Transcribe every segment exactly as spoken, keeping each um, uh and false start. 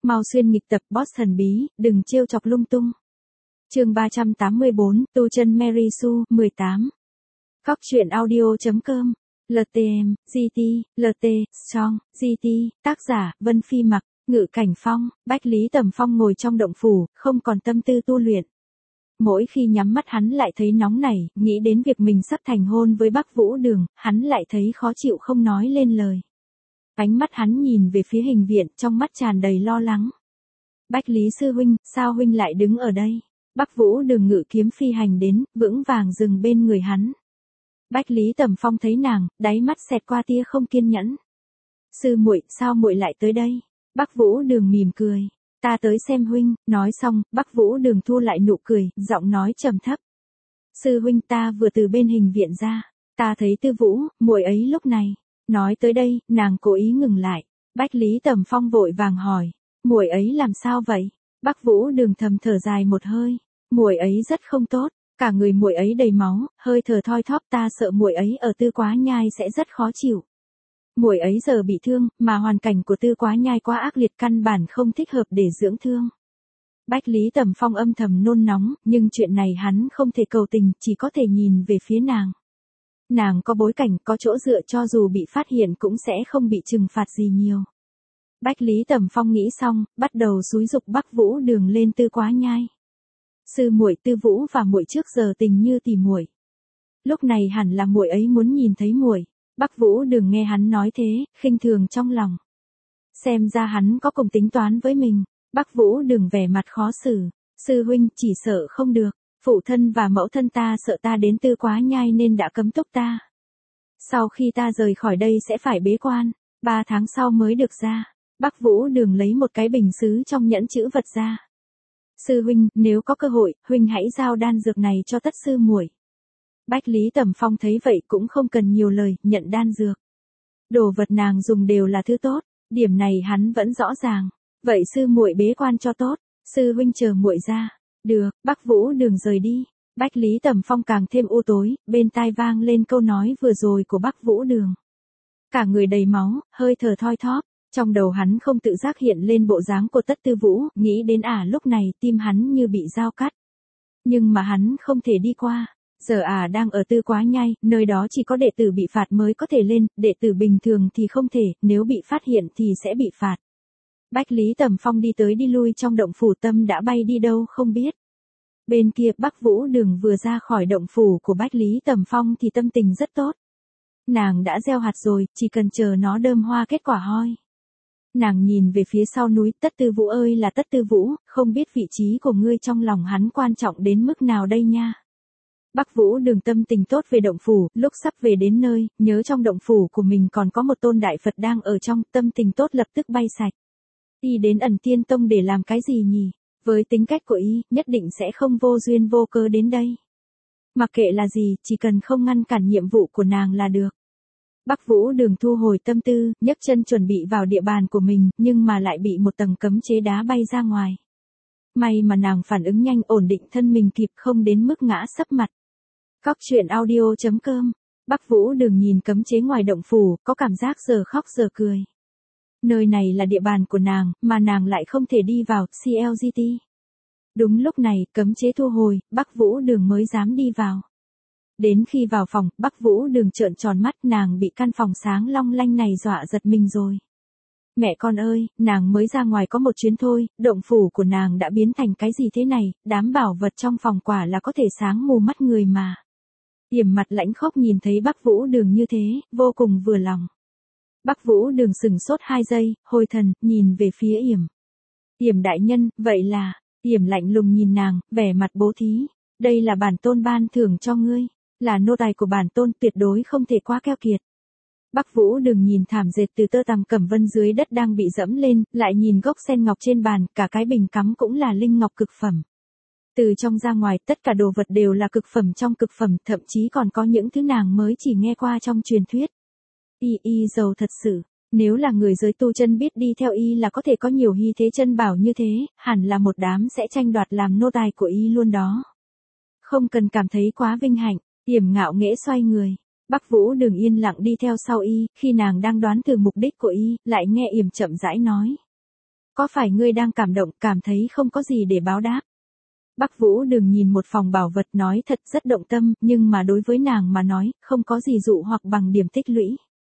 Mau xuyên nghịch tập boss thần bí, đừng trêu chọc lung tung. Chương ba trăm tám mươi tư, tu chân Mary Sue, mười tám. Cóc truyện audio.com, lờ tê em, giê tê, lờ tê, Strong, giê tê, tác giả, Vân Phi Mặc, Ngự Cảnh Phong, Bách Lý Tầm Phong ngồi trong động phủ, không còn tâm tư tu luyện. Mỗi khi nhắm mắt hắn lại thấy nóng nảy, nghĩ đến việc mình sắp thành hôn với Bắc Vũ Đường, hắn lại thấy khó chịu không nói lên lời. Ánh mắt hắn nhìn về phía hình viện, trong mắt tràn đầy lo lắng. Bách Lý sư huynh, sao huynh lại đứng ở đây? Bắc Vũ Đường ngự kiếm phi hành đến, vững vàng dừng bên người hắn. Bách Lý Tầm Phong thấy nàng, đáy mắt xẹt qua tia không kiên nhẫn. Sư muội, sao muội lại tới đây? Bắc Vũ Đường mỉm cười. Ta tới xem huynh, nói xong, Bắc Vũ Đường thu lại nụ cười, giọng nói trầm thấp. Sư huynh, ta vừa từ bên hình viện ra, ta thấy Tư Vũ, muội ấy lúc này. Nói tới đây, nàng cố ý ngừng lại. Bách Lý Tầm Phong vội vàng hỏi, muội ấy làm sao vậy? Bắc Vũ Đường thầm thở dài một hơi, muội ấy rất không tốt, cả người muội ấy đầy máu, hơi thở thoi thóp, ta sợ muội ấy ở Tư Quá Nhai sẽ rất khó chịu. Muội ấy giờ bị thương, mà hoàn cảnh của Tư Quá Nhai quá ác liệt, căn bản không thích hợp để dưỡng thương. Bách Lý Tầm Phong âm thầm nôn nóng, nhưng chuyện này hắn không thể cầu tình, chỉ có thể nhìn về phía nàng. Nàng có bối cảnh, có chỗ dựa, cho dù bị phát hiện cũng sẽ không bị trừng phạt gì nhiều. Bách Lý Tầm Phong nghĩ xong, bắt đầu xúi giục Bắc Vũ Đường lên Tư Quá Nhai. Sư muội, Tư Vũ và muội trước giờ tình như tỉ muội. Lúc này hẳn là muội ấy muốn nhìn thấy muội. Bắc Vũ Đường nghe hắn nói thế, khinh thường trong lòng. Xem ra hắn có cùng tính toán với mình. Bắc Vũ Đường vẻ mặt khó xử. Sư huynh, chỉ sợ không được. Phụ thân và mẫu thân ta sợ ta đến Tư Quá Nhai nên đã cấm túc ta. Sau khi ta rời khỏi đây sẽ phải bế quan, ba tháng sau mới được ra. Bắc Vũ Đường lấy một cái bình sứ trong nhẫn chữ vật ra. Sư huynh, nếu có cơ hội, huynh hãy giao đan dược này cho tất sư muội. Bách Lý Tầm Phong thấy vậy cũng không cần nhiều lời, nhận đan dược. Đồ vật nàng dùng đều là thứ tốt, điểm này hắn vẫn rõ ràng. Vậy sư muội bế quan cho tốt, sư huynh chờ muội ra. Được, Bắc Vũ Đường rời đi. Bách Lý Tầm Phong càng thêm u tối, bên tai vang lên câu nói vừa rồi của Bắc Vũ Đường. Cả người đầy máu, hơi thở thoi thóp, trong đầu hắn không tự giác hiện lên bộ dáng của Tất Tư Vũ, nghĩ đến ả à, lúc này tim hắn như bị dao cắt. Nhưng mà hắn không thể đi qua, giờ ả à, đang ở Tư Quá Nhai, nơi đó chỉ có đệ tử bị phạt mới có thể lên, đệ tử bình thường thì không thể, nếu bị phát hiện thì sẽ bị phạt. Bách Lý Tầm Phong đi tới đi lui trong động phủ, tâm đã bay đi đâu không biết. Bên kia Bắc Vũ Đường vừa ra khỏi động phủ của Bách Lý Tầm Phong thì tâm tình rất tốt. Nàng đã gieo hạt rồi, chỉ cần chờ nó đơm hoa kết quả hoi. Nàng nhìn về phía sau núi, Tất Tư Vũ ơi là Tất Tư Vũ, không biết vị trí của ngươi trong lòng hắn quan trọng đến mức nào đây nha. Bắc Vũ Đường tâm tình tốt về động phủ, lúc sắp về đến nơi, nhớ trong động phủ của mình còn có một tôn đại Phật đang ở trong, tâm tình tốt lập tức bay sạch. Y đến Ẩn Tiên Tông để làm cái gì nhỉ? Với tính cách của y, nhất định sẽ không vô duyên vô cớ đến đây. Mặc kệ là gì, chỉ cần không ngăn cản nhiệm vụ của nàng là được. Bắc Vũ Đường thu hồi tâm tư, nhấc chân chuẩn bị vào địa bàn của mình, nhưng mà lại bị một tầng cấm chế đá bay ra ngoài. May mà nàng phản ứng nhanh, ổn định thân mình kịp, không đến mức ngã sấp mặt. Cóc truyện audio.com, Bắc Vũ Đường nhìn cấm chế ngoài động phủ, có cảm giác giờ khóc giờ cười. Nơi này là địa bàn của nàng, mà nàng lại không thể đi vào, xê lờ giê tê. Đúng lúc này, cấm chế thu hồi, Bắc Vũ Đường mới dám đi vào. Đến khi vào phòng, Bắc Vũ Đường trợn tròn mắt, nàng bị căn phòng sáng long lanh này dọa giật mình rồi. Mẹ con ơi, nàng mới ra ngoài có một chuyến thôi, động phủ của nàng đã biến thành cái gì thế này, đám bảo vật trong phòng quả là có thể sáng mù mắt người mà. Yểm mặt lãnh khốc nhìn thấy Bắc Vũ Đường như thế, vô cùng vừa lòng. Bắc Vũ Đường sừng sốt hai giây, hồi thần, nhìn về phía Yểm. Yểm đại nhân, vậy là, Yểm lạnh lùng nhìn nàng, vẻ mặt bố thí. Đây là bản tôn ban thưởng cho ngươi, là nô tài của bản tôn, tuyệt đối không thể quá keo kiệt. Bắc Vũ Đường nhìn thảm dệt từ tơ tằm cẩm vân dưới đất đang bị dẫm lên, lại nhìn gốc sen ngọc trên bàn, cả cái bình cắm cũng là linh ngọc cực phẩm. Từ trong ra ngoài, tất cả đồ vật đều là cực phẩm trong cực phẩm, thậm chí còn có những thứ nàng mới chỉ nghe qua trong truyền thuyết. Y y giàu thật sự, nếu là người giới tu chân biết đi theo y là có thể có nhiều hy thế chân bảo như thế, hẳn là một đám sẽ tranh đoạt làm nô tài của y luôn đó. Không cần cảm thấy quá vinh hạnh, Yểm ngạo nghễ xoay người. Bắc Vũ Đường yên lặng đi theo sau y, khi nàng đang đoán thử mục đích của y, lại nghe Yểm chậm rãi nói. Có phải ngươi đang cảm động, cảm thấy không có gì để báo đáp? Bắc Vũ Đường nhìn một phòng bảo vật nói thật rất động tâm, nhưng mà đối với nàng mà nói, không có gì dụ hoặc bằng điểm tích lũy.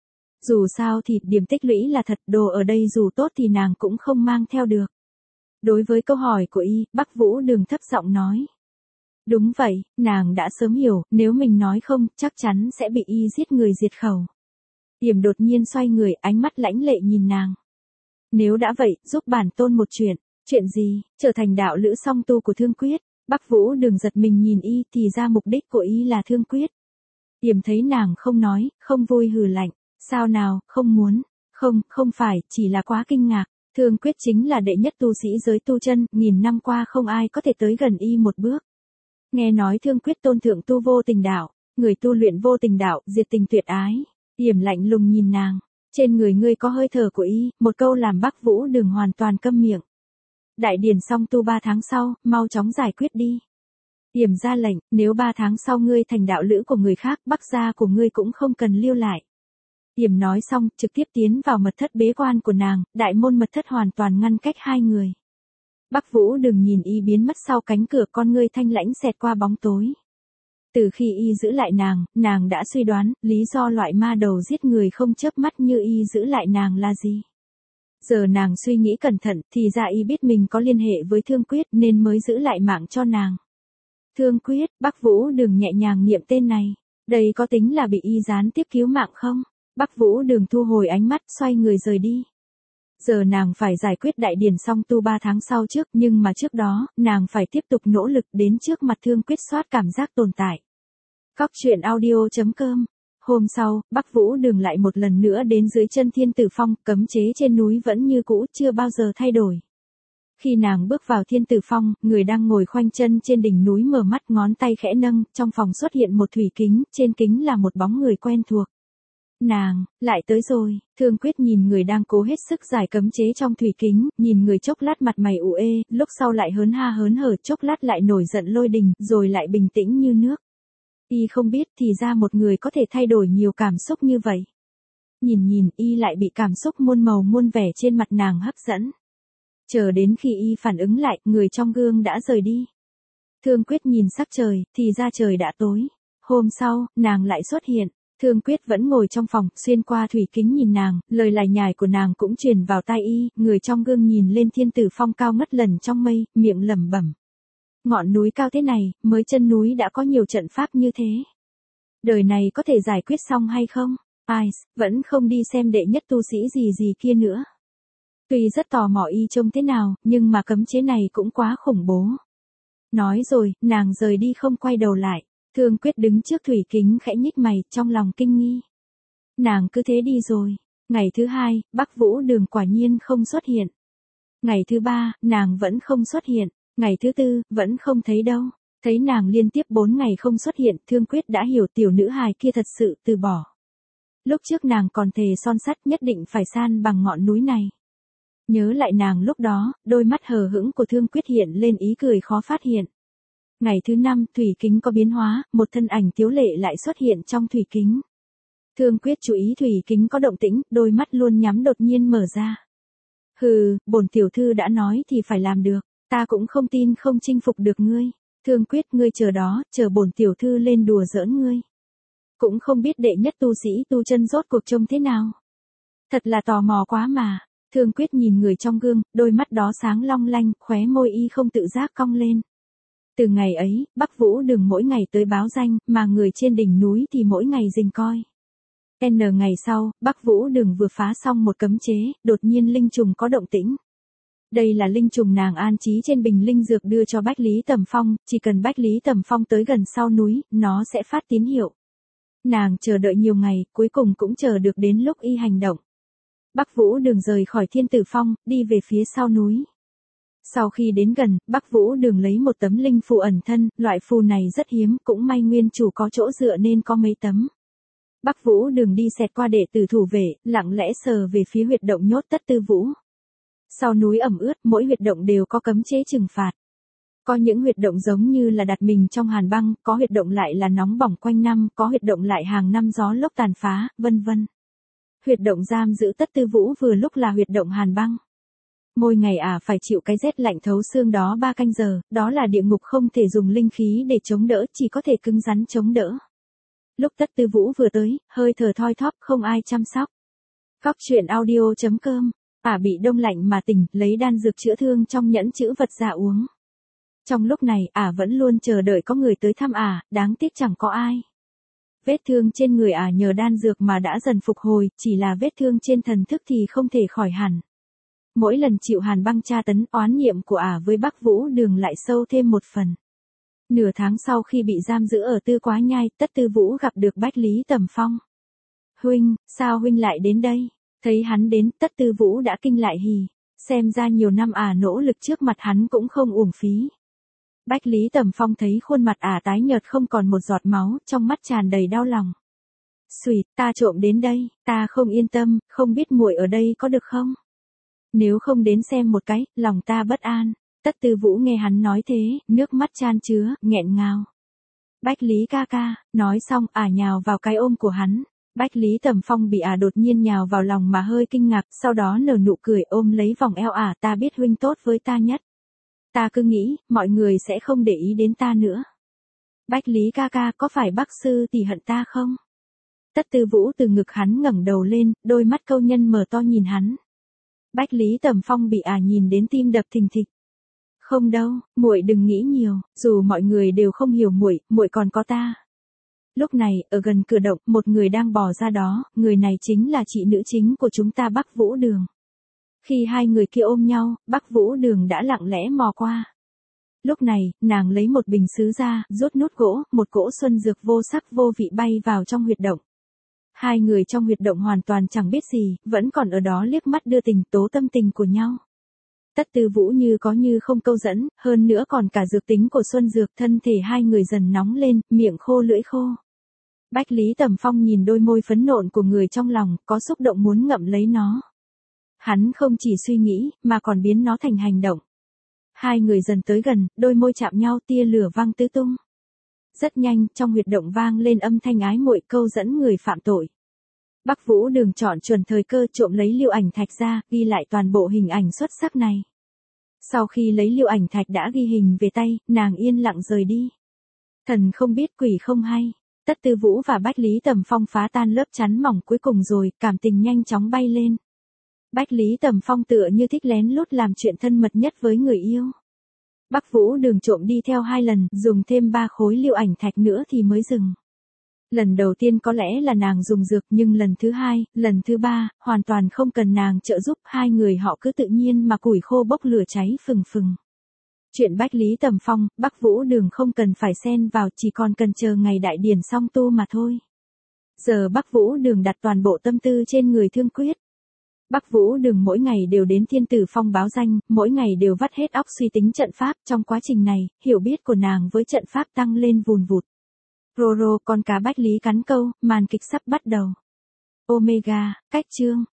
Dù sao thì điểm tích lũy là thật, đồ ở đây dù tốt thì nàng cũng không mang theo được. Đối với câu hỏi của y, Bắc Vũ Đường thấp giọng nói. Đúng vậy, nàng đã sớm hiểu, nếu mình nói không, chắc chắn sẽ bị y giết người diệt khẩu. Yểm đột nhiên xoay người, ánh mắt lãnh lệ nhìn nàng. Nếu đã vậy, giúp bản tôn một chuyện. Chuyện gì? Trở thành đạo lữ song tu của Thương Quyết. Bắc Vũ Đường giật mình nhìn y, thì ra mục đích của y là Thương Quyết. Yểm thấy nàng không nói, không vui hừ lạnh. Sao nào, không muốn? Không, không phải, chỉ là quá kinh ngạc. Thương Quyết chính là đệ nhất tu sĩ giới tu chân, nghìn năm qua không ai có thể tới gần y một bước. Nghe nói Thương Quyết tôn thượng tu vô tình đạo, người tu luyện vô tình đạo, diệt tình tuyệt ái. Yểm lạnh lùng nhìn nàng. Trên người ngươi có hơi thở của y, một câu làm Bắc Vũ Đường hoàn toàn câm miệng. Đại điển xong tu ba tháng sau, mau chóng giải quyết đi. Yểm ra lệnh, nếu ba tháng sau ngươi thành đạo lữ của người khác, Bắc gia của ngươi cũng không cần lưu lại. Yểm nói xong, trực tiếp tiến vào mật thất bế quan của nàng, đại môn mật thất hoàn toàn ngăn cách hai người. Bắc Vũ Đường nhìn y biến mất sau cánh cửa, con ngươi thanh lãnh xẹt qua bóng tối. Từ khi y giữ lại nàng, nàng đã suy đoán, lý do loại ma đầu giết người không chớp mắt như y giữ lại nàng là gì. Giờ nàng suy nghĩ cẩn thận, thì ra y biết mình có liên hệ với Thương Quyết nên mới giữ lại mạng cho nàng. Thương Quyết, Bắc Vũ Đường nhẹ nhàng niệm tên này. Đây có tính là bị y gián tiếp cứu mạng không? Bắc Vũ Đường thu hồi ánh mắt, xoay người rời đi. Giờ nàng phải giải quyết đại điển song tu ba tháng sau trước, nhưng mà trước đó, nàng phải tiếp tục nỗ lực đến trước mặt Thương Quyết soát cảm giác tồn tại. Cóc truyện audio chấm com. Hôm sau, Bắc Vũ Đường lại một lần nữa đến dưới chân Thiên Tử Phong, cấm chế trên núi vẫn như cũ, chưa bao giờ thay đổi. Khi nàng bước vào Thiên Tử Phong, người đang ngồi khoanh chân trên đỉnh núi mở mắt, ngón tay khẽ nâng, trong phòng xuất hiện một thủy kính, trên kính là một bóng người quen thuộc. Nàng, lại tới rồi. Thương Quyết nhìn người đang cố hết sức giải cấm chế trong thủy kính, nhìn người chốc lát mặt mày ủ ê, lúc sau lại hớn ha hớn hở, chốc lát lại nổi giận lôi đình, rồi lại bình tĩnh như nước. Y không biết thì ra một người có thể thay đổi nhiều cảm xúc như vậy. Nhìn nhìn, y lại bị cảm xúc muôn màu muôn vẻ trên mặt nàng hấp dẫn. Chờ đến khi y phản ứng lại, người trong gương đã rời đi. Thương Quyết nhìn sắc trời, thì ra trời đã tối. Hôm sau, nàng lại xuất hiện. Thương Quyết vẫn ngồi trong phòng, xuyên qua thủy kính nhìn nàng, lời lải nhải của nàng cũng truyền vào tai y, người trong gương nhìn lên Thiên Tử Phong cao ngất lần trong mây, miệng lẩm bẩm. Ngọn núi cao thế này, mới chân núi đã có nhiều trận pháp như thế. Đời này có thể giải quyết xong hay không? Ai, vẫn không đi xem đệ nhất tu sĩ gì gì kia nữa. Tuy rất tò mò y trông thế nào, nhưng mà cấm chế này cũng quá khủng bố. Nói rồi, nàng rời đi không quay đầu lại. Thương Quyết đứng trước thủy kính khẽ nhích mày, trong lòng kinh nghi. Nàng cứ thế đi rồi. Ngày thứ hai, Bắc Vũ Đường quả nhiên không xuất hiện. Ngày thứ ba, nàng vẫn không xuất hiện. Ngày thứ tư, vẫn không thấy đâu. Thấy nàng liên tiếp bốn ngày không xuất hiện, Thương Quyết đã hiểu tiểu nữ hài kia thật sự từ bỏ. Lúc trước nàng còn thề son sắt nhất định phải san bằng ngọn núi này. Nhớ lại nàng lúc đó, đôi mắt hờ hững của Thương Quyết hiện lên ý cười khó phát hiện. Ngày thứ năm, thủy kính có biến hóa, một thân ảnh tiếu lệ lại xuất hiện trong thủy kính. Thương Quyết chú ý thủy kính có động tĩnh, đôi mắt luôn nhắm đột nhiên mở ra. Hừ, bổn tiểu thư đã nói thì phải làm được, ta cũng không tin không chinh phục được ngươi. Thương Quyết, ngươi chờ đó, chờ bổn tiểu thư lên đùa giỡn ngươi. Cũng không biết đệ nhất tu sĩ tu chân rốt cuộc trông thế nào. Thật là tò mò quá mà. Thương Quyết nhìn người trong gương, đôi mắt đó sáng long lanh, khóe môi y không tự giác cong lên. Từ ngày ấy, Bắc Vũ Đường mỗi ngày tới báo danh, mà người trên đỉnh núi thì mỗi ngày rình coi. N ngày sau, Bắc Vũ Đường vừa phá xong một cấm chế, đột nhiên linh trùng có động tĩnh. Đây là linh trùng nàng an trí trên bình linh dược đưa cho Bách Lý Tầm Phong, chỉ cần Bách Lý Tầm Phong tới gần sau núi, nó sẽ phát tín hiệu. Nàng chờ đợi nhiều ngày, cuối cùng cũng chờ được đến lúc y hành động. Bắc Vũ Đường rời khỏi Thiên Tử Phong, đi về phía sau núi. Sau khi đến gần, Bắc Vũ Đường lấy một tấm linh phù ẩn thân, loại phù này rất hiếm, cũng may nguyên chủ có chỗ dựa nên có mấy tấm. Bắc Vũ Đường đi xẹt qua đệ tử thủ vệ, lặng lẽ sờ về phía huyệt động nhốt Tất Tư Vũ. Sau núi ẩm ướt, mỗi huyệt động đều có cấm chế trừng phạt. Có những huyệt động giống như là đặt mình trong hàn băng, có huyệt động lại là nóng bỏng quanh năm, có huyệt động lại hàng năm gió lốc tàn phá, vân vân. Huyệt động giam giữ Tất Tư Vũ vừa lúc là huyệt động hàn băng. Mỗi ngày ả phải chịu cái rét lạnh thấu xương đó ba canh giờ, đó là địa ngục không thể dùng linh khí để chống đỡ, chỉ có thể cứng rắn chống đỡ. Lúc Tất Tư Vũ vừa tới, hơi thở thoi thóp, không ai chăm sóc. Cóc truyện audio chấm com, ả bị đông lạnh mà tỉnh, lấy đan dược chữa thương trong nhẫn chữ vật ra uống. Trong lúc này, ả vẫn luôn chờ đợi có người tới thăm ả, đáng tiếc chẳng có ai. Vết thương trên người ả nhờ đan dược mà đã dần phục hồi, chỉ là vết thương trên thần thức thì không thể khỏi hẳn. Mỗi lần chịu hàn băng tra tấn, oán niệm của ả với Bắc Vũ Đường lại sâu thêm một phần. Nửa tháng sau khi bị giam giữ ở Tư Quá Nhai, Tất Tư Vũ gặp được Bách Lý Tầm Phong. Huynh, sao huynh lại đến đây? Thấy hắn đến, Tất Tư Vũ đã kinh lại hì. Xem ra nhiều năm ả nỗ lực trước mặt hắn cũng không uổng phí. Bách Lý Tầm Phong thấy khuôn mặt ả tái nhợt không còn một giọt máu, trong mắt tràn đầy đau lòng. Xùi, ta trộm đến đây, ta không yên tâm, không biết muội ở đây có được không? Nếu không đến xem một cái, lòng ta bất an. Tất Tư Vũ nghe hắn nói thế, nước mắt chan chứa, nghẹn ngào. Bách Lý ca ca, nói xong ả nhào vào cái ôm của hắn. Bách Lý Tầm Phong bị ả đột nhiên nhào vào lòng mà hơi kinh ngạc, sau đó nở nụ cười ôm lấy vòng eo ả, ta biết huynh tốt với ta nhất. Ta cứ nghĩ, mọi người sẽ không để ý đến ta nữa. Bách Lý ca ca, có phải Bắc sư tỷ hận ta không? Tất Tư Vũ từ ngực hắn ngẩng đầu lên, đôi mắt câu nhân mở to nhìn hắn. Bách Lý Tầm Phong bị ả nhìn đến tim đập thình thịch. Không đâu, muội đừng nghĩ nhiều, dù mọi người đều không hiểu muội, muội còn có ta. Lúc này, ở gần cửa động, một người đang bò ra đó, người này chính là chị nữ chính của chúng ta Bắc Vũ Đường. Khi hai người kia ôm nhau, Bắc Vũ Đường đã lặng lẽ mò qua. Lúc này, nàng lấy một bình sứ ra, rút nút gỗ, một cỗ xuân dược vô sắc vô vị bay vào trong huyệt động. Hai người trong huyệt động hoàn toàn chẳng biết gì, vẫn còn ở đó liếc mắt đưa tình tố tâm tình của nhau. Tất Tư Vũ như có như không câu dẫn, hơn nữa còn cả dược tính của xuân dược, thân thể hai người dần nóng lên, miệng khô lưỡi khô. Bách Lý Tầm Phong nhìn đôi môi phấn nộn của người trong lòng, có xúc động muốn ngậm lấy nó. Hắn không chỉ suy nghĩ, mà còn biến nó thành hành động. Hai người dần tới gần, đôi môi chạm nhau, tia lửa văng tứ tung. Rất nhanh, trong huyệt động vang lên âm thanh ái muội câu dẫn người phạm tội. Bắc Vũ Đường chọn chuẩn thời cơ trộm lấy lưu ảnh thạch ra, ghi lại toàn bộ hình ảnh xuất sắc này. Sau khi lấy lưu ảnh thạch đã ghi hình về tay, nàng yên lặng rời đi. Thần không biết quỷ không hay. Tất Tư Vũ và Bách Lý Tầm Phong phá tan lớp chắn mỏng cuối cùng rồi, cảm tình nhanh chóng bay lên. Bách Lý Tầm Phong tựa như thích lén lút làm chuyện thân mật nhất với người yêu. Bắc Vũ Đường trộm đi theo hai lần, dùng thêm ba khối lưu ảnh thạch nữa thì mới dừng. Lần đầu tiên có lẽ là nàng dùng dược, nhưng lần thứ hai, lần thứ ba, hoàn toàn không cần nàng trợ giúp, hai người họ cứ tự nhiên mà củi khô bốc lửa cháy phừng phừng. Chuyện Bách Lý Tầm Phong, Bắc Vũ Đường không cần phải xen vào, chỉ còn cần chờ ngày đại điển xong tu mà thôi. Giờ Bắc Vũ Đường đặt toàn bộ tâm tư trên người Thương Quyết. Bắc Vũ Đường mỗi ngày đều đến Thiên Tử Phong báo danh, mỗi ngày đều vắt hết óc suy tính trận pháp, trong quá trình này, hiểu biết của nàng với trận pháp tăng lên vùn vụt. Roro, con cá Bách Lý cắn câu, màn kịch sắp bắt đầu. Omega, cách chương.